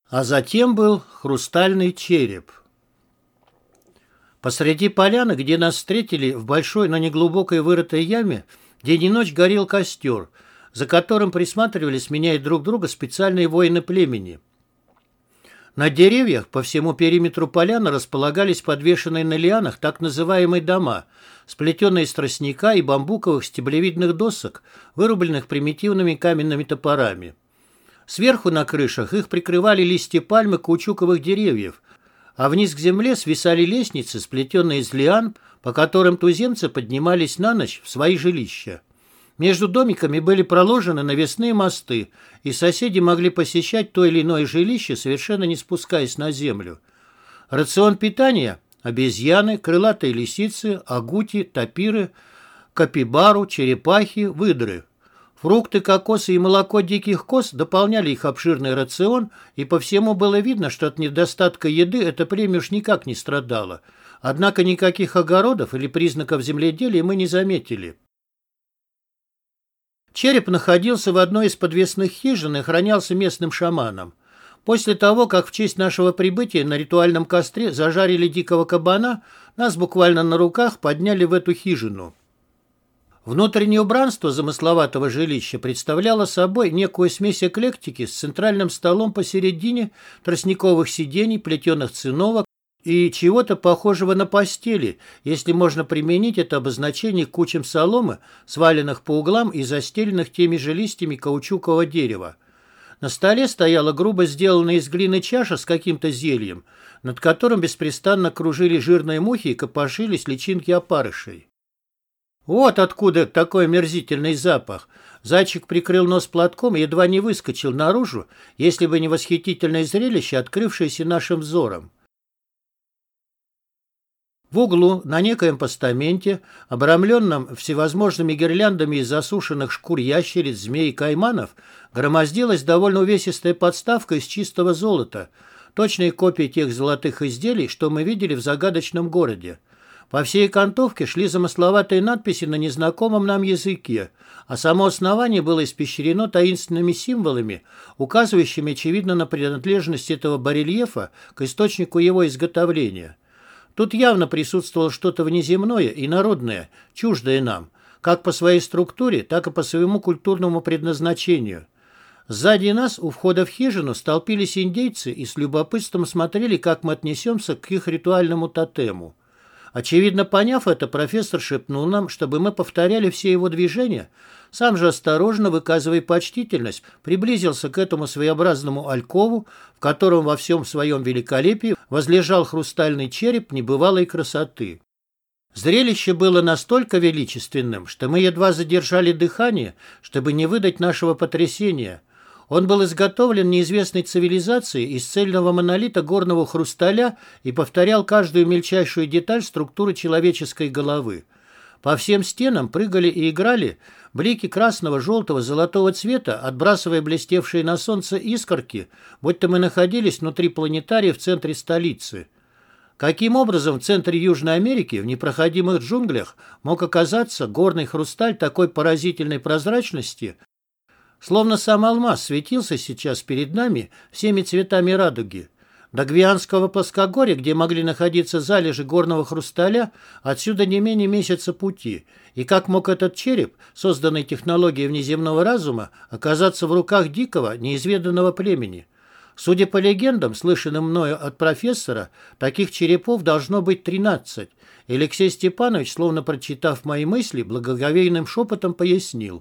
А затем был хрустальный череп. Посреди поляны, где нас встретили в большой, но неглубокой вырытой яме, день и ночь горел костер, за которым присматривали, сменяя друг друга, специальные воины племени. На деревьях по всему периметру поляны располагались подвешенные на лианах так называемые дома, сплетенные из тростника и бамбуковых стеблевидных досок, вырубленных примитивными каменными топорами. Сверху на крышах их прикрывали листья пальмы каучуковых деревьев, а вниз к земле свисали лестницы, сплетенные из лиан, по которым туземцы поднимались на ночь в свои жилища. Между домиками были проложены навесные мосты, и соседи могли посещать то или иное жилище, совершенно не спускаясь на землю. Рацион питания – обезьяны, крылатые лисицы, агути, тапиры, капибару, черепахи, выдры. Фрукты, кокосы и молоко диких коз дополняли их обширный рацион, и по всему было видно, что от недостатка еды это племя уж никак не страдало. Однако никаких огородов или признаков земледелия мы не заметили. Череп находился в одной из подвесных хижин и охранялся местным шаманом. После того, как в честь нашего прибытия на ритуальном костре зажарили дикого кабана, нас буквально на руках подняли в эту хижину. Внутреннее убранство замысловатого жилища представляло собой некую смесь эклектики с центральным столом посередине, тростниковых сидений, плетеных циновок и чего-то похожего на постели, если можно применить это обозначение к кучам соломы, сваленных по углам и застеленных теми же листьями каучукового дерева. На столе стояла грубо сделанная из глины чаша с каким-то зельем, над которым беспрестанно кружили жирные мухи и копошились личинки опарышей. Вот откуда такой омерзительный запах. Зайчик прикрыл нос платком и едва не выскочил наружу, если бы не восхитительное зрелище, открывшееся нашим взором. В углу, на некоем постаменте, обрамленном всевозможными гирляндами из засушенных шкур ящериц, змей и кайманов, громоздилась довольно увесистая подставка из чистого золота, точные копии тех золотых изделий, что мы видели в загадочном городе. По всей окантовке шли замысловатые надписи на незнакомом нам языке, а само основание было испещрено таинственными символами, указывающими, очевидно, на принадлежность этого барельефа к источнику его изготовления. Тут явно присутствовало что-то внеземное и народное, чуждое нам, как по своей структуре, так и по своему культурному предназначению. Сзади нас, у входа в хижину, столпились индейцы и с любопытством смотрели, как мы отнесемся к их ритуальному тотему. Очевидно, поняв это, профессор шепнул нам, чтобы мы повторяли все его движения. Сам же, осторожно выказывая почтительность, приблизился к этому своеобразному алькову, в котором во всем своем великолепии возлежал хрустальный череп небывалой красоты. Зрелище было настолько величественным, что мы едва задержали дыхание, чтобы не выдать нашего потрясения. Он был изготовлен неизвестной цивилизацией из цельного монолита горного хрусталя и повторял каждую мельчайшую деталь структуры человеческой головы. По всем стенам прыгали и играли блики красного, желтого, золотого цвета, отбрасывая блестевшие на солнце искорки, будто мы находились внутри планетария в центре столицы. Каким образом в центре Южной Америки, в непроходимых джунглях, мог оказаться горный хрусталь такой поразительной прозрачности, словно сам алмаз светился сейчас перед нами всеми цветами радуги. До Гвианского плоскогорья, где могли находиться залежи горного хрусталя, отсюда не менее месяца пути. И как мог этот череп, созданный технологией внеземного разума, оказаться в руках дикого, неизведанного племени? Судя по легендам, слышанным мною от профессора, таких черепов должно быть 13. И Алексей Степанович, словно прочитав мои мысли, благоговейным шепотом пояснил.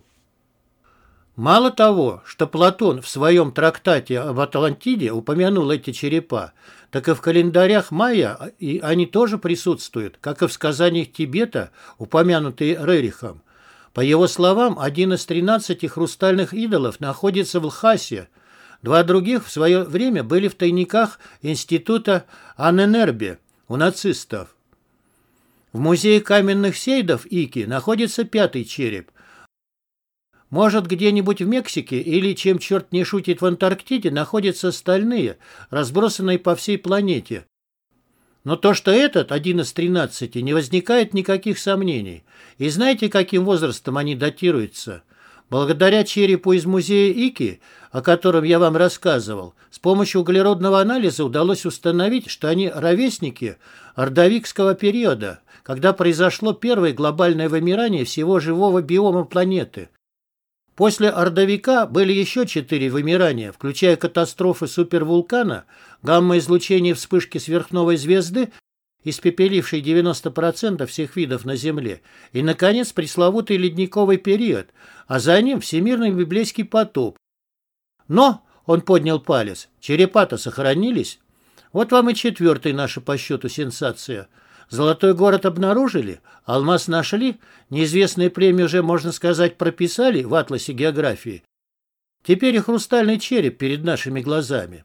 Мало того, что Платон в своем трактате об Атлантиде упомянул эти черепа, так и в календарях майя они тоже присутствуют, как и в сказаниях Тибета, упомянутые Рерихом. По его словам, один из 13 хрустальных идолов находится в Лхасе. Два других в свое время были в тайниках института Анненербе у нацистов. В музее каменных сейдов Ики находится 5-й череп. Может, где-нибудь в Мексике или, чем черт не шутит, в Антарктиде находятся остальные, разбросанные по всей планете. Но то, что этот, один из 13, не возникает никаких сомнений. И знаете, каким возрастом они датируются? Благодаря черепу из музея Ики, о котором я вам рассказывал, с помощью углеродного анализа удалось установить, что они ровесники ордовикского периода, когда произошло первое глобальное вымирание всего живого биома планеты. После ордовика были еще 4 вымирания, включая катастрофы супервулкана, гамма-излучение вспышки сверхновой звезды, испепелившей 90% всех видов на Земле, и, наконец, пресловутый ледниковый период, а за ним всемирный библейский потоп. Но, он поднял палец, черепа-то сохранились. Вот вам и 4-я наша по счету сенсация. Золотой город обнаружили, алмаз нашли, неизвестные племя уже, можно сказать, прописали в атласе географии. Теперь и хрустальный череп перед нашими глазами.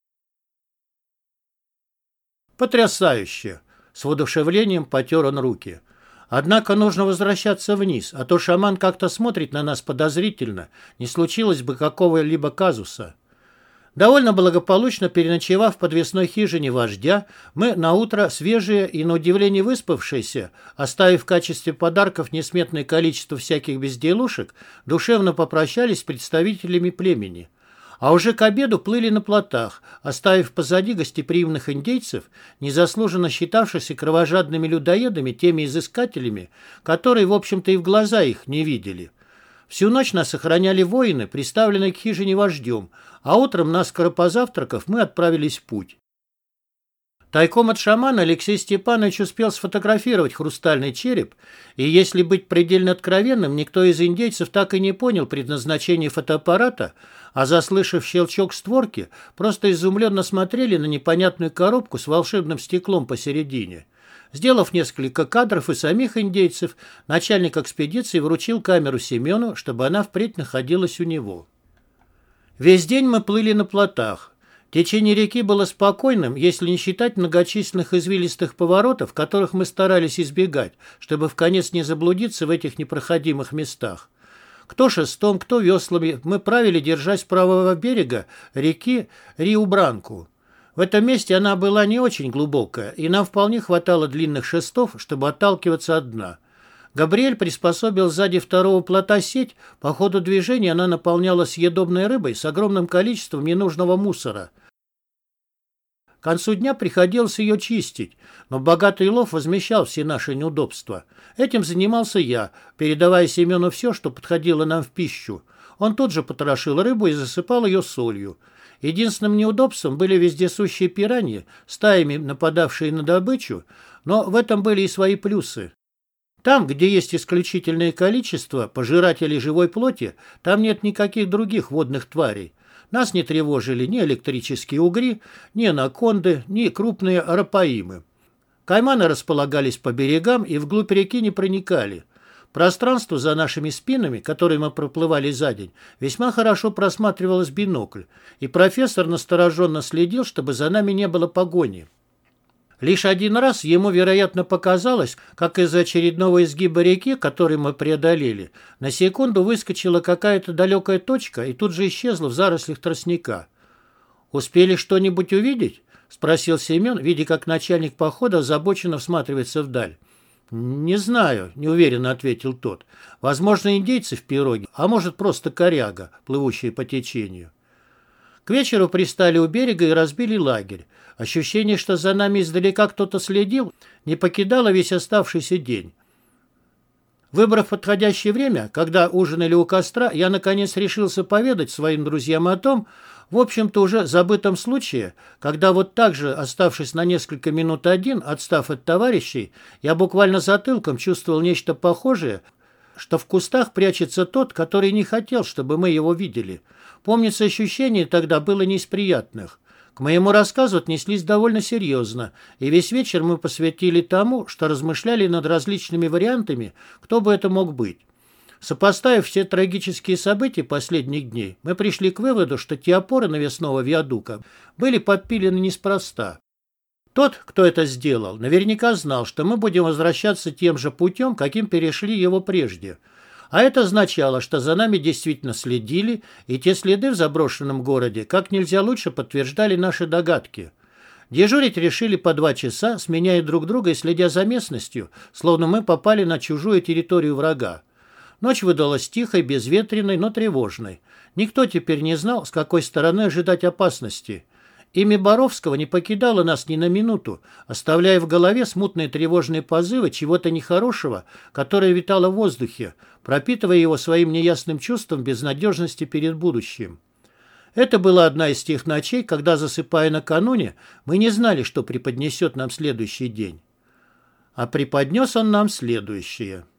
Потрясающе! С воодушевлением потер он руки. Однако нужно возвращаться вниз, а то шаман как-то смотрит на нас подозрительно, не случилось бы какого-либо казуса. Довольно благополучно переночевав в подвесной хижине вождя, мы наутро свежие и, на удивление, выспавшиеся, оставив в качестве подарков несметное количество всяких безделушек, душевно попрощались с представителями племени. А уже к обеду плыли на плотах, оставив позади гостеприимных индейцев, незаслуженно считавшихся кровожадными людоедами, теми изыскателями, которые, в общем-то, и в глаза их не видели. Всю ночь нас охраняли воины, приставленные к хижине вождем, а утром, наскоро позавтракав, мы отправились в путь. Тайком от шамана Алексей Степанович успел сфотографировать хрустальный череп, и, если быть предельно откровенным, никто из индейцев так и не понял предназначение фотоаппарата, а, заслышав щелчок створки, просто изумленно смотрели на непонятную коробку с волшебным стеклом посередине. Сделав несколько кадров и самих индейцев, начальник экспедиции вручил камеру Семену, чтобы она впредь находилась у него. Весь день мы плыли на плотах. Течение реки было спокойным, если не считать многочисленных извилистых поворотов, которых мы старались избегать, чтобы вконец не заблудиться в этих непроходимых местах. Кто шестом, кто веслами, мы правили, держась правого берега реки Риу-Бранку. В этом месте она была не очень глубокая, и нам вполне хватало длинных шестов, чтобы отталкиваться от дна. Габриэль приспособил сзади второго плота сеть, по ходу движения она наполнялась съедобной рыбой с огромным количеством ненужного мусора. К концу дня приходилось ее чистить, но богатый лов возмещал все наши неудобства. Этим занимался я, передавая Семену все, что подходило нам в пищу. Он тут же потрошил рыбу и засыпал ее солью. Единственным неудобством были вездесущие пираньи, стаями нападавшие на добычу, но в этом были и свои плюсы. Там, где есть исключительное количество пожирателей живой плоти, там нет никаких других водных тварей. Нас не тревожили ни электрические угри, ни анаконды, ни крупные арапаимы. Кайманы располагались по берегам и вглубь реки не проникали. Пространство за нашими спинами, которое мы проплывали за день, весьма хорошо просматривалось в бинокль, и профессор настороженно следил, чтобы за нами не было погони. Лишь один раз ему, вероятно, показалось, как из очередного изгиба реки, который мы преодолели, на секунду выскочила какая-то далекая точка и тут же исчезла в зарослях тростника. «Успели что-нибудь увидеть?» — спросил Семен, видя, как начальник похода озабоченно всматривается вдаль. «Не знаю», — неуверенно ответил тот. «Возможно, индейцы в пироге, а может, просто коряга, плывущая по течению». К вечеру пристали у берега и разбили лагерь. Ощущение, что за нами издалека кто-то следил, не покидало весь оставшийся день. Выбрав подходящее время, когда ужинали у костра, я, наконец, решился поведать своим друзьям о том, в общем-то, уже забытом случае, когда вот так же, оставшись на несколько минут один, отстав от товарищей, я буквально затылком чувствовал нечто похожее, что в кустах прячется тот, который не хотел, чтобы мы его видели. Помнится, ощущение тогда было не из приятных. К моему рассказу отнеслись довольно серьезно, и весь вечер мы посвятили тому, что размышляли над различными вариантами, кто бы это мог быть. Сопоставив все трагические события последних дней, мы пришли к выводу, что те опоры навесного виадука были подпилены неспроста. Тот, кто это сделал, наверняка знал, что мы будем возвращаться тем же путем, каким перешли его прежде. А это означало, что за нами действительно следили, и те следы в заброшенном городе как нельзя лучше подтверждали наши догадки. Дежурить решили по 2 часа, сменяя друг друга и следя за местностью, словно мы попали на чужую территорию врага. Ночь выдалась тихой, безветренной, но тревожной. Никто теперь не знал, с какой стороны ожидать опасности. Имя Боровского не покидало нас ни на минуту, оставляя в голове смутные тревожные позывы чего-то нехорошего, которое витало в воздухе, пропитывая его своим неясным чувством безнадежности перед будущим. Это была одна из тех ночей, когда, засыпая накануне, мы не знали, что преподнесет нам следующий день. А преподнес он нам следующее.